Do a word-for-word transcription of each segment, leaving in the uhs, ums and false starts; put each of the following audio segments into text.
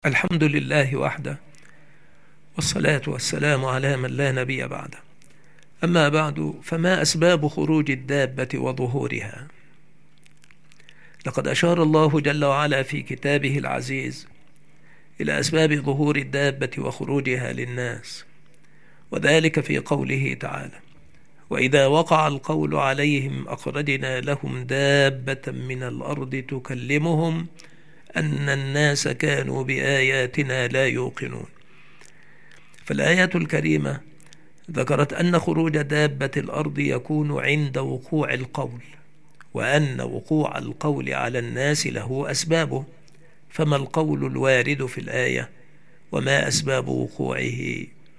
الحمد لله وحده، والصلاة والسلام على من لا نبي بعده. أما بعد، فما أسباب خروج الدابة وظهورها؟ لقد أشار الله جل وعلا في كتابه العزيز إلى أسباب ظهور الدابة وخروجها للناس، وذلك في قوله تعالى: وإذا وقع القول عليهم أخرجنا لهم دابة من الأرض تكلمهم أن الناس كانوا بآياتنا لا يوقنون. فالآيات الكريمة ذكرت أن خروج دابة الأرض يكون عند وقوع القول، وأن وقوع القول على الناس له أسبابه. فما القول الوارد في الآية، وما أسباب وقوعه؟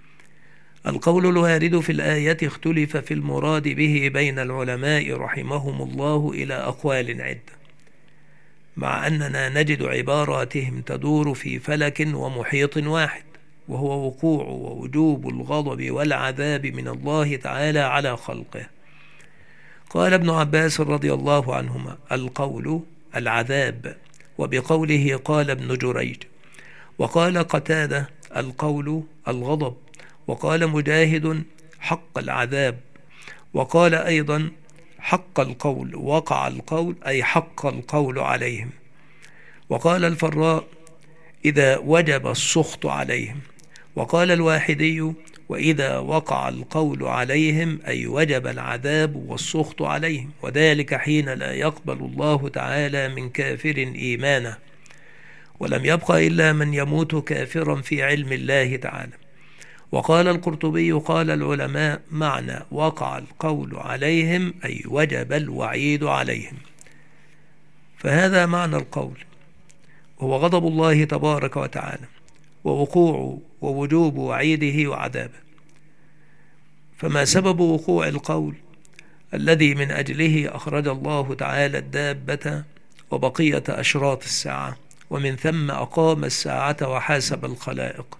القول الوارد في الآية اختلف في المراد به بين العلماء رحمهم الله إلى أقوال عدة، مع أننا نجد عباراتهم تدور في فلك ومحيط واحد، وهو وقوع ووجوب الغضب والعذاب من الله تعالى على خلقه. قال ابن عباس رضي الله عنهما: القول العذاب، وبقوله قال ابن جريج. وقال قتادة: القول الغضب. وقال مجاهد: حق العذاب. وقال أيضا: حق القول، وقع القول أي حق القول عليهم. وقال الفراء: إذا وجب السخط عليهم. وقال الواحدي: وإذا وقع القول عليهم أي وجب العذاب والسخط عليهم، وذلك حين لا يقبل الله تعالى من كافر إيمانه، ولم يبق إلا من يموت كافرا في علم الله تعالى. وقال القرطبي: قال العلماء: معنى وقع القول عليهم أي وجب الوعيد عليهم. فهذا معنى القول، هو غضب الله تبارك وتعالى، ووقوع ووجوب وعيده وعذابه. فما سبب وقوع القول الذي من أجله أخرج الله تعالى الدابة وبقية أشراط الساعة، ومن ثم أقام الساعة وحاسب الخلائق؟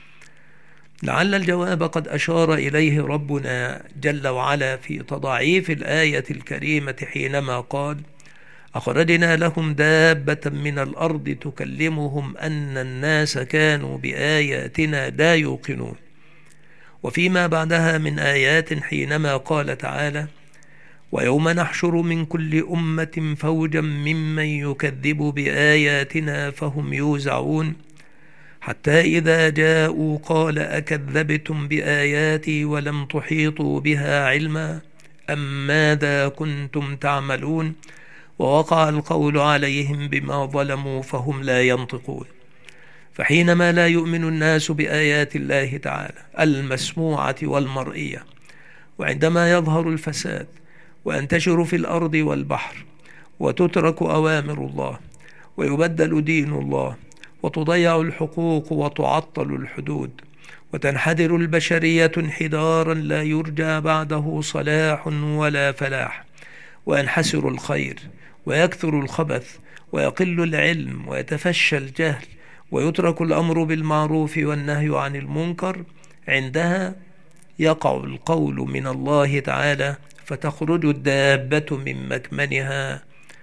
لعل الجواب قد أشار إليه ربنا جل وعلا في تضاعيف الآية الكريمة حينما قال: أخرجنا لهم دابة من الأرض تكلمهم أن الناس كانوا بآياتنا لا يوقنون. وفيما بعدها من آيات حينما قال تعالى: ويوم نحشر من كل أمة فوجا ممن يكذب بآياتنا فهم يوزعون، حتى إذا جاءوا قال أكذبتم بآياتي ولم تحيطوا بها علما أم ماذا كنتم تعملون، ووقع القول عليهم بما ظلموا فهم لا ينطقون. فحينما لا يؤمن الناس بآيات الله تعالى المسموعة والمرئية، وعندما يظهر الفساد وينتشر في الأرض والبحر، وتترك أوامر الله، ويبدل دين الله، وتضيع الحقوق وتعطل الحدود، وتنحدر البشرية انحدارا لا يرجى بعده صلاح ولا فلاح، وينحسر الخير ويكثر الخبث ويقل العلم ويتفشى الجهل، ويترك الأمر بالمعروف والنهي عن المنكر، عندها يقع القول من الله تعالى، فتخرج الدابة من مكمنها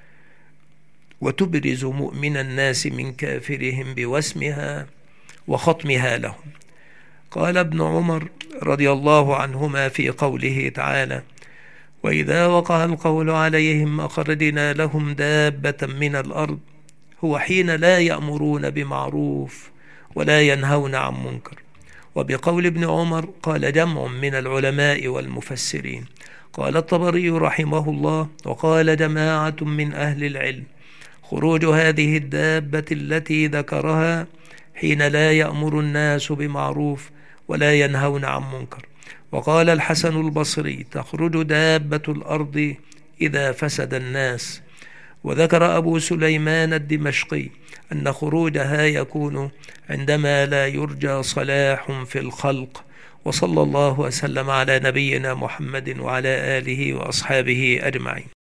وتبرز مؤمن الناس من كافرهم بوسمها وخطمها لهم. قال ابن عمر رضي الله عنهما في قوله تعالى: وإذا وقع القول عليهم أخرجنا لهم دابة من الأرض، هو حين لا يأمرون بمعروف ولا ينهون عن منكر. وبقول ابن عمر قال جمع من العلماء والمفسرين. قال الطبري رحمه الله: وقال جماعة من أهل العلم: خروج هذه الدابة التي ذكرها حين لا يأمر الناس بمعروف ولا ينهون عن منكر. وقال الحسن البصري: تخرج دابة الأرض إذا فسد الناس. وذكر أبو سليمان الدمشقي أن خروجها يكون عندما لا يرجى صلاح في الخلق. وصلى الله وسلم على نبينا محمد وعلى آله وأصحابه أجمعين.